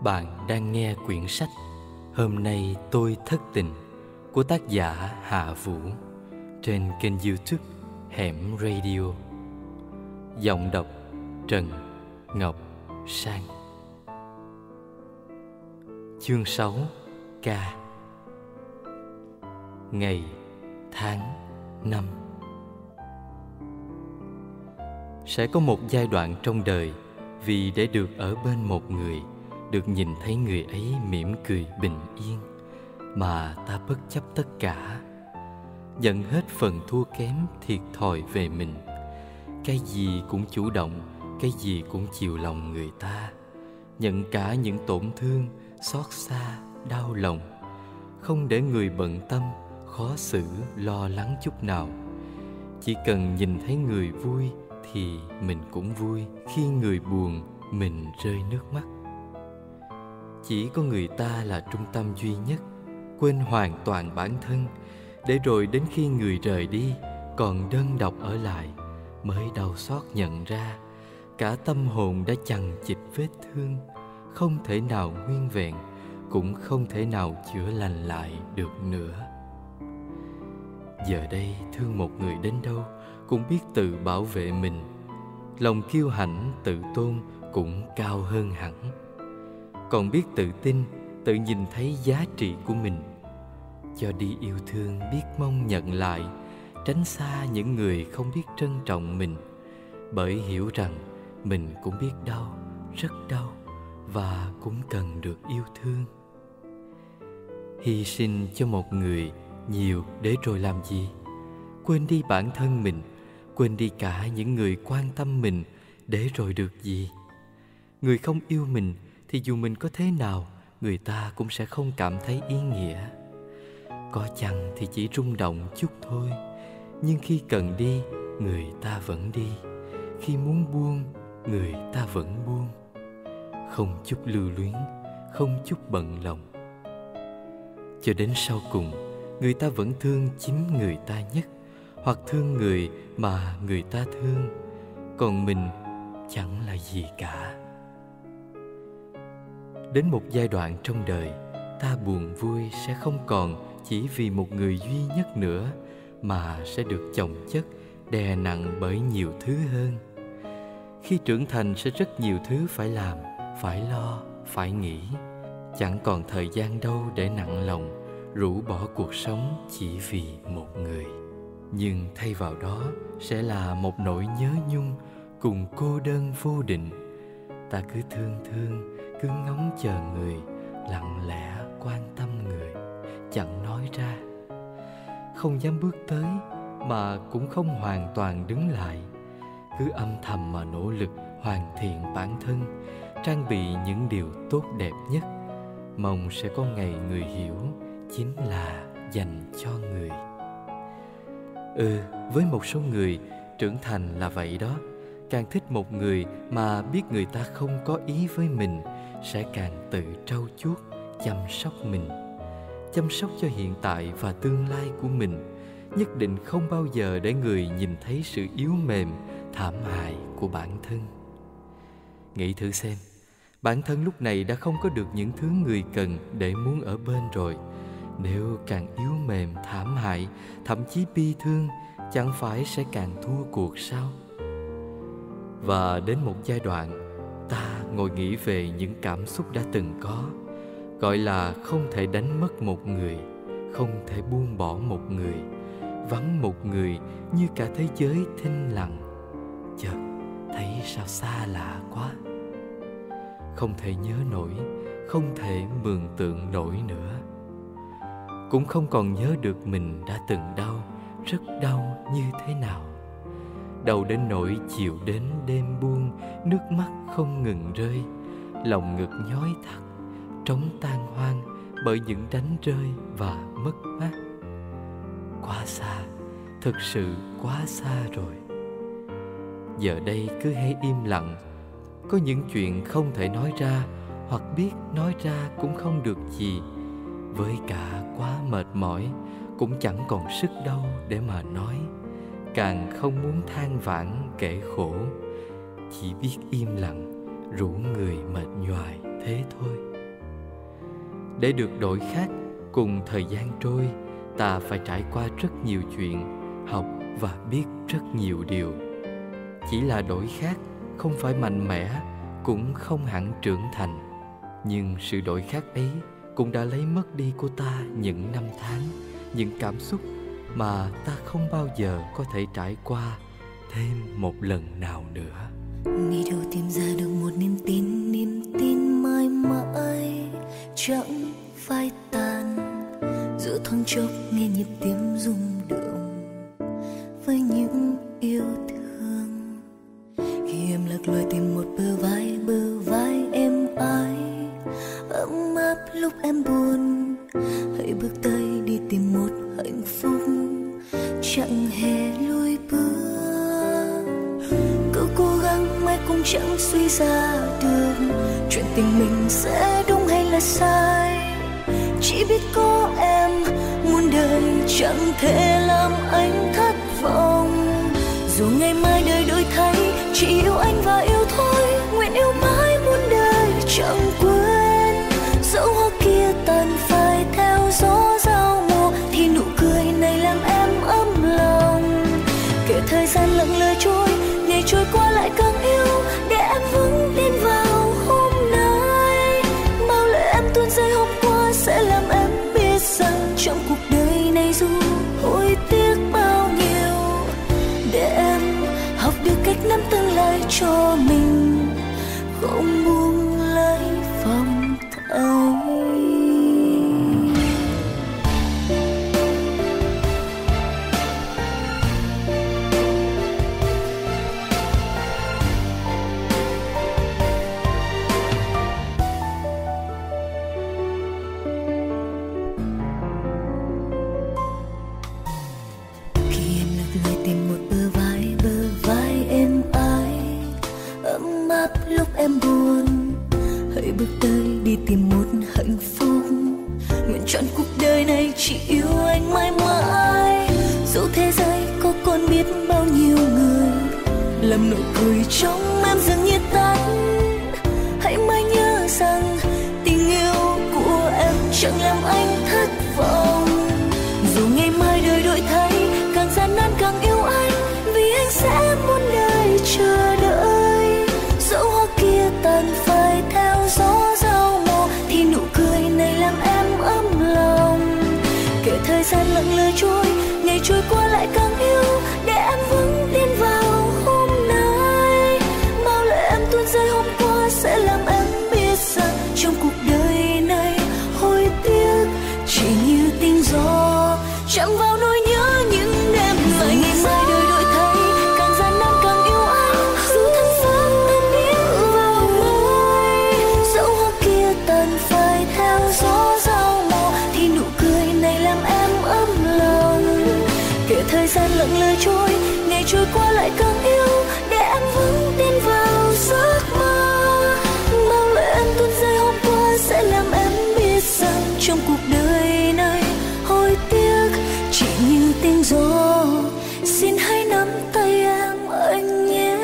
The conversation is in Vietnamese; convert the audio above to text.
bạn đang nghe quyển sách Hôm nay tôi thất tình của tác giả Hạ Vũ trên kênh YouTube Hẻm Radio. Giọng đọc Trần Ngọc Sang. Chương 6. Ca. Ngày, tháng, năm. Sẽ có một giai đoạn trong đời, vì để được ở bên một người, được nhìn thấy người ấy mỉm cười bình yên, mà ta bất chấp tất cả, nhận hết phần thua kém thiệt thòi về mình. Cái gì cũng chủ động, cái gì cũng chiều lòng người ta, nhận cả những tổn thương, xót xa, đau lòng, không để người bận tâm, khó xử, lo lắng chút nào. Chỉ cần nhìn thấy người vui thì mình cũng vui, khi người buồn mình rơi nước mắt. Chỉ có người ta là trung tâm duy nhất, quên hoàn toàn bản thân, để rồi đến khi người rời đi còn đơn độc ở lại, mới đau xót nhận ra cả tâm hồn đã chằng chịt vết thương, không thể nào nguyên vẹn, cũng không thể nào chữa lành lại được nữa. Giờ đây thương một người đến đâu cũng biết tự bảo vệ mình, lòng kiêu hãnh tự tôn cũng cao hơn hẳn, còn biết tự tin, tự nhìn thấy giá trị của mình. Cho đi yêu thương biết mong nhận lại, tránh xa những người không biết trân trọng mình, bởi hiểu rằng mình cũng biết đau, rất đau, và cũng cần được yêu thương. Hy sinh cho một người nhiều để rồi làm gì? Quên đi bản thân mình, quên đi cả những người quan tâm mình để rồi được gì? Người không yêu mình thì dù mình có thế nào, người ta cũng sẽ không cảm thấy ý nghĩa. Có chăng thì chỉ rung động chút thôi, nhưng khi cần đi, người ta vẫn đi. Khi muốn buông, người ta vẫn buông. Không chút lưu luyến, không chút bận lòng. Cho đến sau cùng, người ta vẫn thương chính người ta nhất, hoặc thương người mà người ta thương, còn mình chẳng là gì cả. Đến một giai đoạn trong đời, ta buồn vui sẽ không còn chỉ vì một người duy nhất nữa, mà sẽ được chồng chất, đè nặng bởi nhiều thứ hơn. Khi trưởng thành sẽ rất nhiều thứ phải làm, phải lo, phải nghĩ. Chẳng còn thời gian đâu để nặng lòng, rũ bỏ cuộc sống chỉ vì một người. Nhưng thay vào đó sẽ là một nỗi nhớ nhung cùng cô đơn vô định. Ta cứ thương thương, cứ ngóng chờ người, lặng lẽ quan tâm người, chẳng nói ra. Không dám bước tới mà cũng không hoàn toàn đứng lại, cứ âm thầm mà nỗ lực hoàn thiện bản thân, trang bị những điều tốt đẹp nhất, mong sẽ có ngày người hiểu chính là dành cho người. Với một số người, trưởng thành là vậy đó. Càng thích một người mà biết người ta không có ý với mình, sẽ càng tự trau chuốt, chăm sóc mình, chăm sóc cho hiện tại và tương lai của mình. Nhất định không bao giờ để người nhìn thấy sự yếu mềm, thảm hại của bản thân. Nghĩ thử xem, bản thân lúc này đã không có được những thứ người cần để muốn ở bên rồi. Nếu càng yếu mềm, thảm hại, thậm chí bi thương, chẳng phải sẽ càng thua cuộc sao? Và đến một giai đoạn, ta ngồi nghĩ về những cảm xúc đã từng có, gọi là không thể đánh mất một người, không thể buông bỏ một người, vắng một người như cả thế giới thinh lặng. Chợt thấy sao xa lạ quá, không thể nhớ nổi, không thể mường tượng nổi nữa. Cũng không còn nhớ được mình đã từng đau, rất đau như thế nào. Đau đến nỗi chiều đến đêm buông, nước mắt không ngừng rơi, lòng ngực nhói thắt, trống tan hoang bởi những đánh rơi và mất mát. Quá xa, thực sự quá xa rồi. Giờ đây cứ hay im lặng. Có những chuyện không thể nói ra, hoặc biết nói ra cũng không được gì. Với cả quá mệt mỏi, cũng chẳng còn sức đâu để mà nói. Càng không muốn than vãn kể khổ, chỉ biết im lặng, rủ người mệt nhoài thế thôi. Để được đổi khác, cùng thời gian trôi, ta phải trải qua rất nhiều chuyện, học và biết rất nhiều điều. Chỉ là đổi khác, không phải mạnh mẽ, cũng không hẳn trưởng thành. Nhưng sự đổi khác ấy cũng đã lấy mất đi của ta những năm tháng, những cảm xúc mà ta không bao giờ có thể trải qua thêm một lần nào nữa. Đi đâu tìm ra được một niềm tin mãi mãi chẳng phai tàn, giữa thoáng chốc nghe nhịp tim rung động với những yêu thương. Khi em lạc lối tìm một bờ vai êm ái ấm áp lúc em buồn, hãy bước tới đi tìm một hạnh phúc chẳng hề lùi bước. Cứ cố gắng mãi cũng chẳng suy ra được chuyện tình mình sẽ đúng hay là sai. Chỉ biết có em muôn đời chẳng thể làm anh thất vọng. Dù ngày mai đời đổi thay, chỉ yêu anh và yêu thôi, nguyện yêu mãi muôn đời chẳng quên. Dẫu hoa kia tàn phai theo gió giao mùa, thì nụ cười này làm em ấm lòng. Kể thời gian lặng lẽ trôi, ngày trôi qua lại càng yêu, để em vững tin vào hôm nay. Bao lời em tuôn rơi hôm qua sẽ làm em biết rằng trong cuộc đời này dù hối tiếc bao nhiêu, để em học được cách nắm tương lai cho mình, không buông lấy vòng tay. Lúc em buồn, hãy bước tới đi tìm một hạnh phúc. Nguyện chọn cuộc đời này chỉ yêu anh mãi mãi. Dù thế giới có còn biết bao nhiêu người làm nụ cười trong em dường như tắt, hãy mãi nhớ rằng tình yêu của em chẳng làm anh thất vọng. Dù ngày mai đời đổi thay, càng gian nan càng yêu anh, vì anh sẽ muôn đời chờ đợi. Dẫu hoa kia tàn phai theo gió giao mùa, thì nụ cười này làm em ấm lòng. Kể thời gian lặng lẽ trôi, ngày trôi qua lại càng yêu, để em vững tin vào hôm nay. Bao lời em tuôn rơi hôm qua sẽ làm em biết rằng trong cuộc đời này hối tiếc chỉ như tiếng gió chạm vào nỗi nhớ những đêm dài. Ngày mai đời đổi thay, càng gian nan càng yêu anh, dù thân xác em biết vào môi. Dẫu hoa kia tàn phai theo gió giao mùa, thì nụ cười này làm em ấm lòng. Kể thời gian lặng lẽ trôi, ngày trôi qua lại càng yêu, để em vững tin vào giấc mơ. Bao lời em tuôn rơi hôm qua sẽ làm em biết rằng trong cuộc đời này hối tiếc chỉ như tiếng gió. Xin hãy nắm tay em anh nhé.